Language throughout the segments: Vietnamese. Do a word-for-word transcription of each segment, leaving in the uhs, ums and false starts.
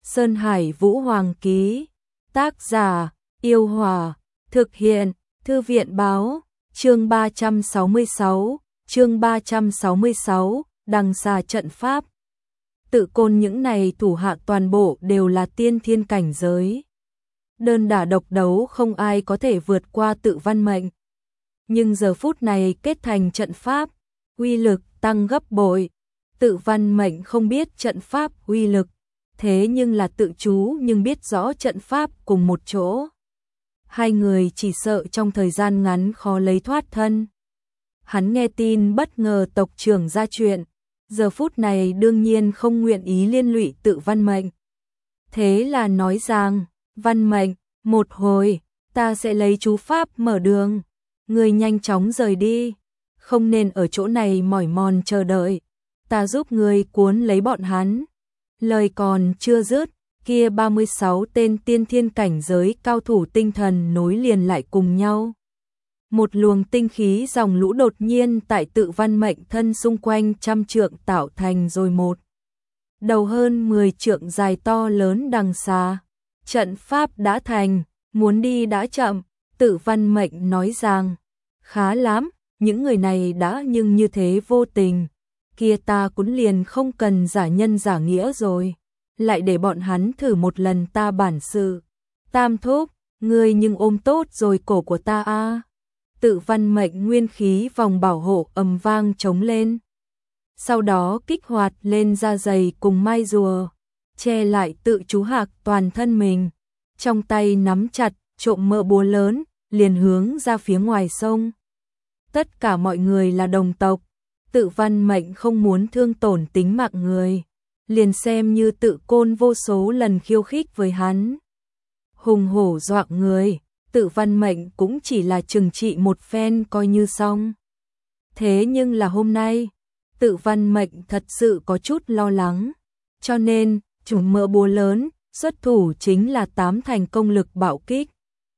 Sơn Hải Vũ Hoàng ký. Tác giả, Yêu Hòa. Thực hiện, Thư viện báo. Chương ba trăm sáu mươi sáu, chương ba trăm sáu mươi sáu, đằng xà trận pháp. Tự Côn những này thủ hạ toàn bộ đều là tiên thiên cảnh giới. Đơn đả độc đấu không ai có thể vượt qua Tự Văn Mệnh. Nhưng giờ phút này kết thành trận pháp, uy lực tăng gấp bội. Tự Văn Mệnh không biết trận pháp uy lực, thế nhưng là tự chú nhưng biết rõ trận pháp cùng một chỗ. Hai người chỉ sợ trong thời gian ngắn khó lấy thoát thân. Hắn nghe tin bất ngờ tộc trưởng ra chuyện, giờ phút này đương nhiên không nguyện ý liên lụy Tự Văn Mệnh. Thế là nói rằng, Văn Mệnh, một hồi, ta sẽ lấy chú pháp mở đường. Người nhanh chóng rời đi, không nên ở chỗ này mỏi mòn chờ đợi. Ta giúp người cuốn lấy bọn hắn. Lời còn chưa dứt, kia ba mươi sáu tên tiên thiên cảnh giới cao thủ tinh thần nối liền lại cùng nhau. Một luồng tinh khí dòng lũ đột nhiên tại Tự Văn Mệnh thân xung quanh trăm trượng tạo thành rồi một đầu hơn mười trượng dài to lớn đằng xà. Trận pháp đã thành, muốn đi đã chậm. Tự Văn Mệnh nói rằng, khá lắm, những người này đã nhưng như thế vô tình. Kia ta cũng liền không cần giả nhân giả nghĩa rồi, lại để bọn hắn thử một lần ta bản sự. Tam thúc, ngươi nhưng ôm tốt rồi cổ của ta a. À. Tự Văn Mệnh nguyên khí vòng bảo hộ ầm vang trống lên. Sau đó kích hoạt lên da dày cùng mai rùa, che lại tự chú hạc toàn thân mình. Trong tay nắm chặt, trộm mỡ búa lớn, liền hướng ra phía ngoài sông. Tất cả mọi người là đồng tộc. Tự Văn Mệnh không muốn thương tổn tính mạng người, liền xem như Tự Côn vô số lần khiêu khích với hắn. Hùng hổ dọa người, Tự Văn Mệnh cũng chỉ là trừng trị một phen coi như xong. Thế nhưng là hôm nay, Tự Văn Mệnh thật sự có chút lo lắng, cho nên, chủ mỡ búa lớn, xuất thủ chính là tám thành công lực bạo kích.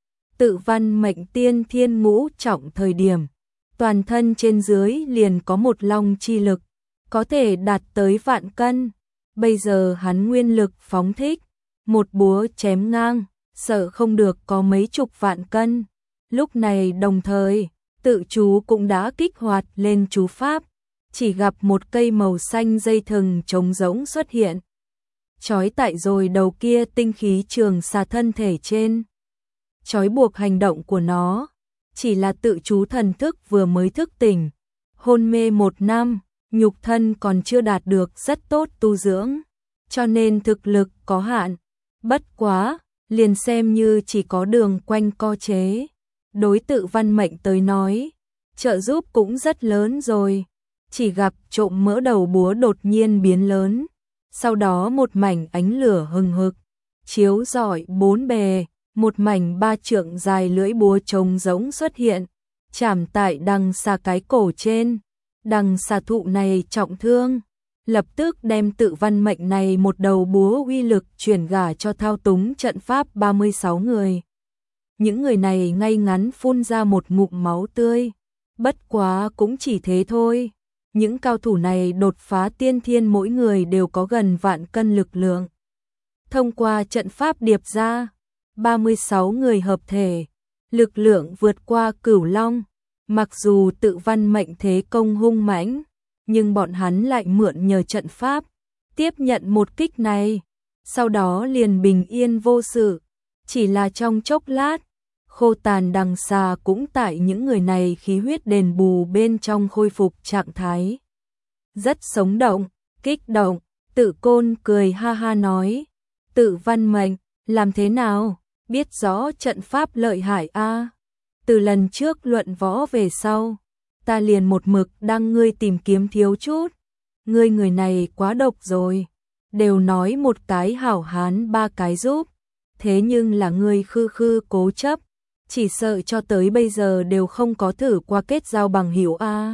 Tự Văn Mệnh tiên thiên ngũ trọng thời điểm, toàn thân trên dưới liền có một long chi lực, có thể đạt tới vạn cân. Bây giờ hắn nguyên lực phóng thích, một búa chém ngang, sợ không được có mấy chục vạn cân. Lúc này đồng thời, tự chú cũng đã kích hoạt lên chú pháp, chỉ gặp một cây màu xanh dây thừng trống rỗng xuất hiện. Chói tại rồi đầu kia tinh khí trường xà thân thể trên. Chói buộc hành động của nó. Chỉ là tự chú thần thức vừa mới thức tỉnh, hôn mê một năm, nhục thân còn chưa đạt được rất tốt tu dưỡng, cho nên thực lực có hạn. Bất quá, liền xem như chỉ có đường quanh co chế. Đối Tự Văn Mệnh tới nói, trợ giúp cũng rất lớn rồi. Chỉ gặp trộm mỡ đầu búa đột nhiên biến lớn, sau đó một mảnh ánh lửa hừng hực, chiếu rọi bốn bề. Một mảnh ba trượng dài lưỡi búa trống rỗng xuất hiện, chạm tại đằng xà cái cổ trên. Đằng xà thụ này trọng thương, lập tức đem Tự Văn Mệnh này một đầu búa uy lực chuyển gả cho thao túng trận pháp ba mươi sáu người. Những người này ngay ngắn phun ra một ngụm máu tươi, bất quá cũng chỉ thế thôi. Những cao thủ này đột phá tiên thiên mỗi người đều có gần vạn cân lực lượng. Thông qua trận pháp điệp ra, ba mươi sáu người hợp thể, lực lượng vượt qua Cửu Long. Mặc dù Tự Văn Mệnh thế công hung mãnh, nhưng bọn hắn lại mượn nhờ trận pháp, tiếp nhận một kích này, sau đó liền bình yên vô sự. Chỉ là trong chốc lát, khô tàn đằng xà cũng tại những người này khí huyết đền bù bên trong khôi phục trạng thái. Rất sống động, kích động. Tự Côn cười ha ha nói, Tự Văn Mệnh, làm thế nào? Biết rõ trận pháp lợi hại a. À. Từ lần trước luận võ về sau, ta liền một mực đang ngươi tìm kiếm thiếu chút. Ngươi người này quá độc rồi, đều nói một cái hảo hán ba cái giúp, thế nhưng là ngươi khư khư cố chấp, chỉ sợ cho tới bây giờ đều không có thử qua kết giao bằng hữu a. À.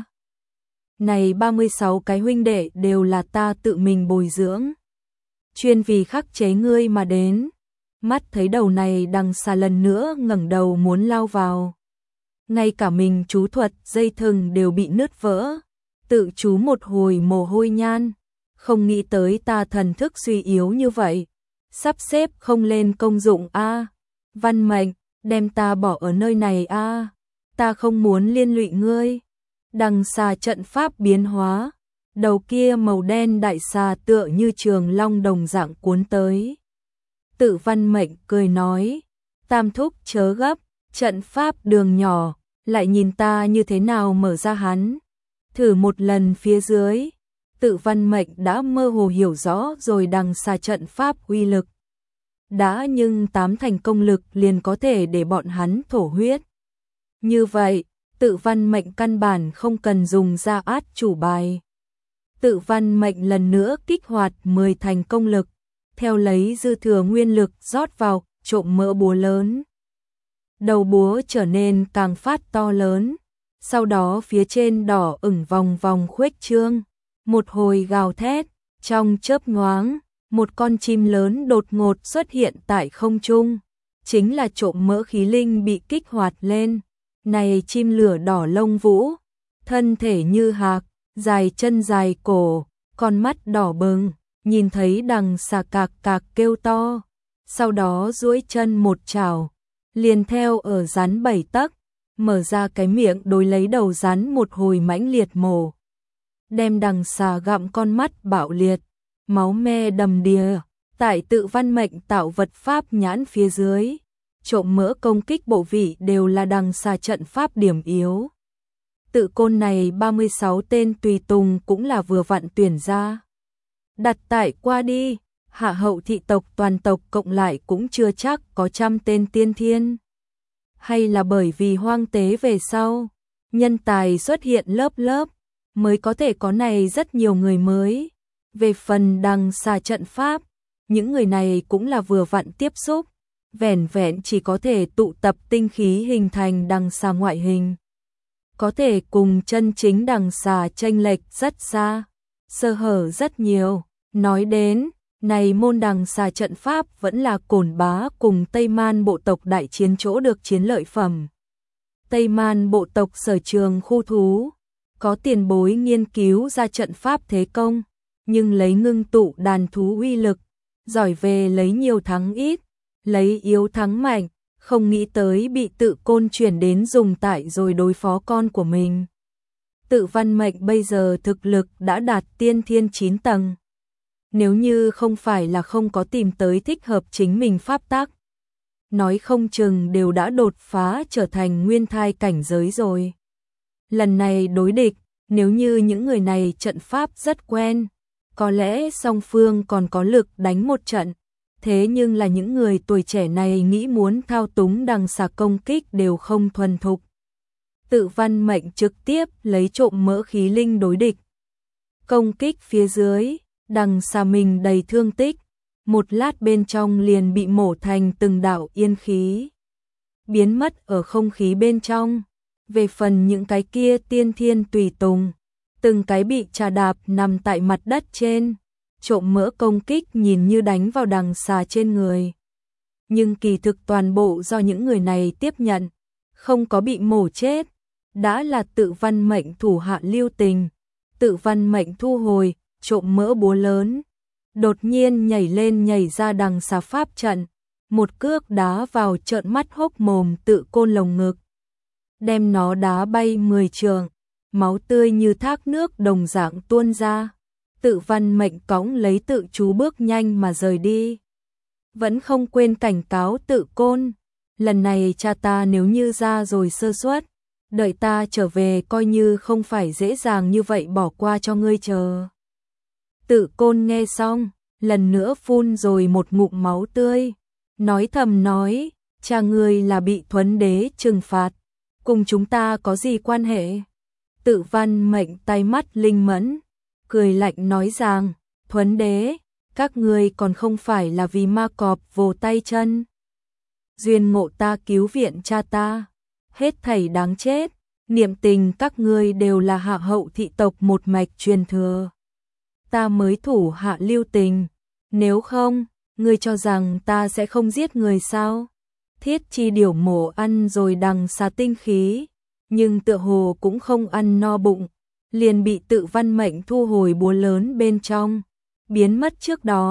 Này ba mươi sáu cái huynh đệ đều là ta tự mình bồi dưỡng, chuyên vì khắc chế ngươi mà đến. Mắt thấy đầu này đằng xà lần nữa ngẩng đầu muốn lao vào. Ngay cả mình chú thuật dây thừng đều bị nứt vỡ. Tự chú một hồi mồ hôi nhan. Không nghĩ tới ta thần thức suy yếu như vậy. sắp xếp không lên công dụng a. Văn Mệnh, đem ta bỏ ở nơi này a. Ta không muốn liên lụy ngươi. Đằng xà trận pháp biến hóa, đầu kia màu đen đại xà tựa như trường long đồng dạng cuốn tới. Tự Văn Mệnh cười nói, Tam thúc chớ gấp, trận pháp đường nhỏ, lại nhìn ta như thế nào mở ra hắn. Thử một lần phía dưới, Tự Văn Mệnh đã mơ hồ hiểu rõ rồi đằng xà trận pháp uy lực. Đã nhưng tám thành công lực liền có thể để bọn hắn thổ huyết. Như vậy, Tự Văn Mệnh căn bản không cần dùng ra át chủ bài. Tự Văn Mệnh lần nữa kích hoạt mười thành công lực, theo lấy dư thừa nguyên lực rót vào, trộm mỡ búa lớn. Đầu búa trở nên càng phát to lớn, sau đó phía trên đỏ ửng vòng vòng khuếch trương, một hồi gào thét, trong chớp nhoáng, một con chim lớn đột ngột xuất hiện tại không trung, chính là trộm mỡ khí linh bị kích hoạt lên. Này chim lửa đỏ lông vũ, thân thể như hạc, dài chân dài cổ, con mắt đỏ bừng, nhìn thấy đằng xà cạc cạc kêu to, sau đó duỗi chân một chảo, liền theo ở rắn bảy tấc, mở ra cái miệng đối lấy đầu rắn một hồi mãnh liệt mổ. Đem đằng xà gặm con mắt bạo liệt, máu me đầm đìa, tại Tự Văn Mệnh tạo vật pháp nhãn phía dưới. Trộm mỡ công kích bộ vị đều là đằng xà trận pháp điểm yếu. Tự Côn này ba mươi sáu tên tùy tùng cũng là vừa vặn tuyển ra. Đặt tại qua đi, hạ hậu thị tộc toàn tộc cộng lại cũng chưa chắc có trăm tên tiên thiên. Hay là bởi vì hoang tế về sau, nhân tài xuất hiện lớp lớp, mới có thể có này rất nhiều người mới. Về phần đằng xà trận pháp, những người này cũng là vừa vặn tiếp xúc. Vẻn vẹn chỉ có thể tụ tập tinh khí hình thành đằng xà ngoại hình. Có thể cùng chân chính đằng xà chênh lệch rất xa, sơ hở rất nhiều. Nói đến, này môn đằng xà trận pháp vẫn là Cổn Bá cùng Tây Man bộ tộc đại chiến chỗ được chiến lợi phẩm. Tây Man bộ tộc sở trường khu thú, có tiền bối nghiên cứu ra trận pháp thế công, nhưng lấy ngưng tụ đàn thú uy lực, giỏi về lấy nhiều thắng ít. Lấy yếu thắng mạnh, không nghĩ tới bị Tự Côn chuyển đến dùng tại rồi đối phó con của mình. Tự Văn Mệnh bây giờ thực lực đã đạt tiên thiên chín tầng. Nếu như không phải là không có tìm tới thích hợp chính mình pháp tắc, nói không chừng đều đã đột phá trở thành nguyên thai cảnh giới rồi. Lần này đối địch, nếu như những người này trận pháp rất quen, có lẽ song phương còn có lực đánh một trận. Thế nhưng là những người tuổi trẻ này nghĩ muốn thao túng đằng xà công kích đều không thuần thục. Tự Văn Mệnh trực tiếp lấy trộm mỡ khí linh đối địch. Công kích phía dưới, đằng xà mình đầy thương tích, một lát bên trong liền bị mổ thành từng đạo yên khí, biến mất ở không khí bên trong. Về phần những cái kia tiên thiên tùy tùng, từng cái bị trà đạp nằm tại mặt đất trên. Trộm mỡ công kích nhìn như đánh vào đằng xà trên người, nhưng kỳ thực toàn bộ do những người này tiếp nhận, không có bị mổ chết, đã là Tự Văn Mệnh thủ hạ lưu tình. Tự Văn Mệnh thu hồi trộm mỡ búa lớn, đột nhiên nhảy lên nhảy ra đằng xà pháp trận, một cước đá vào trợn mắt hốc mồm Tự Côn lồng ngực, đem nó đá bay mười trượng, máu tươi như thác nước đồng dạng tuôn ra. Tự Văn Mệnh cõng lấy Tự Chú bước nhanh mà rời đi. Vẫn không quên cảnh cáo Tự Côn, lần này cha ta nếu như ra rồi sơ suất, đợi ta trở về coi như không phải dễ dàng như vậy bỏ qua cho ngươi chờ. Tự Côn nghe xong, lần nữa phun rồi một ngụm máu tươi, nói thầm nói, cha ngươi là bị Thuấn Đế trừng phạt, cùng chúng ta có gì quan hệ? Tự Văn Mệnh tay mắt linh mẫn, cười lạnh nói rằng, Thuấn Đế, các ngươi còn không phải là vì ma cọp vồ tay chân. Duyên ngộ ta cứu viện cha ta, hết thảy đáng chết, niệm tình các ngươi đều là hạ hậu thị tộc một mạch truyền thừa. Ta mới thủ hạ lưu tình, nếu không, ngươi cho rằng ta sẽ không giết người sao? Thiết Chi điểu mổ ăn rồi đằng xà tinh khí, nhưng tựa hồ cũng không ăn no bụng, liền bị Tự Văn Mệnh thu hồi búa lớn bên trong, biến mất trước đó,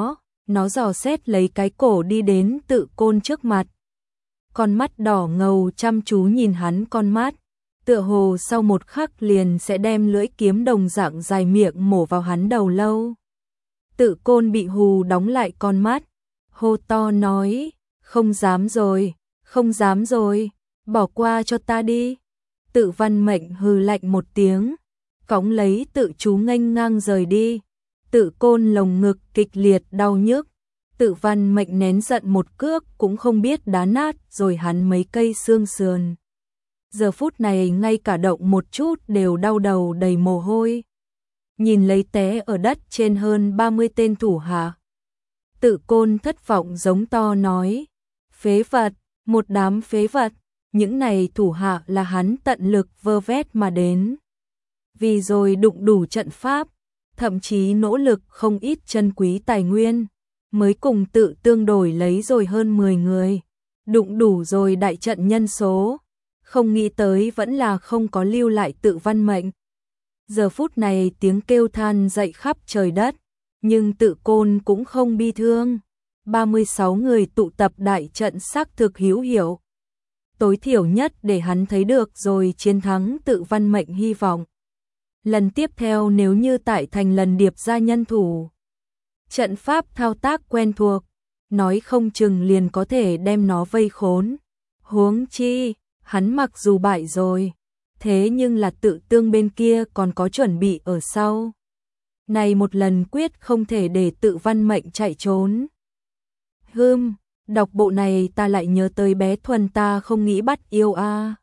Nó dò xét lấy cái cổ đi đến Tự Côn trước mặt. Con mắt đỏ ngầu chăm chú nhìn hắn con mắt, tựa hồ sau một khắc liền sẽ đem lưỡi kiếm đồng dạng dài miệng mổ vào hắn đầu lâu. Tự Côn bị hù đóng lại con mắt, hô to nói, không dám rồi, không dám rồi, bỏ qua cho ta đi. Tự Văn Mệnh hừ lạnh một tiếng, cõng lấy Tự Chú nghênh ngang rời đi. Tự Côn lồng ngực kịch liệt đau nhức, Tự Văn Mệnh nén giận một cước cũng không biết đá nát rồi hắn mấy cây xương sườn. Giờ phút này ngay cả động một chút đều đau đầu đầy mồ hôi. Nhìn lấy té ở đất trên hơn ba mươi tên thủ hạ, Tự Côn thất vọng giống to nói, phế vật, một đám phế vật. Những này thủ hạ là hắn tận lực vơ vét mà đến. Vì rồi đụng đủ trận pháp, thậm chí nỗ lực không ít chân quý tài nguyên, mới cùng Tự Tương đổi lấy rồi hơn mười người. Đụng đủ rồi đại trận nhân số, không nghĩ tới vẫn là không có lưu lại Tự Văn Mệnh. Giờ phút này tiếng kêu than dậy khắp trời đất, nhưng Tự Côn cũng không bi thương. ba mươi sáu người tụ tập đại trận xác thực hữu hiệu. Tối thiểu nhất để hắn thấy được rồi chiến thắng Tự Văn Mệnh hy vọng. Lần tiếp theo nếu như tại thành lần điệp ra nhân thủ, trận pháp thao tác quen thuộc, nói không chừng liền có thể đem nó vây khốn. Huống chi, hắn mặc dù bại rồi, thế nhưng là Tự Tương bên kia còn có chuẩn bị ở sau. Này một lần quyết không thể để Tự Văn Mệnh chạy trốn. Hừm, đọc bộ này ta lại nhớ tới bé Thuần ta không nghĩ bắt yêu a. À.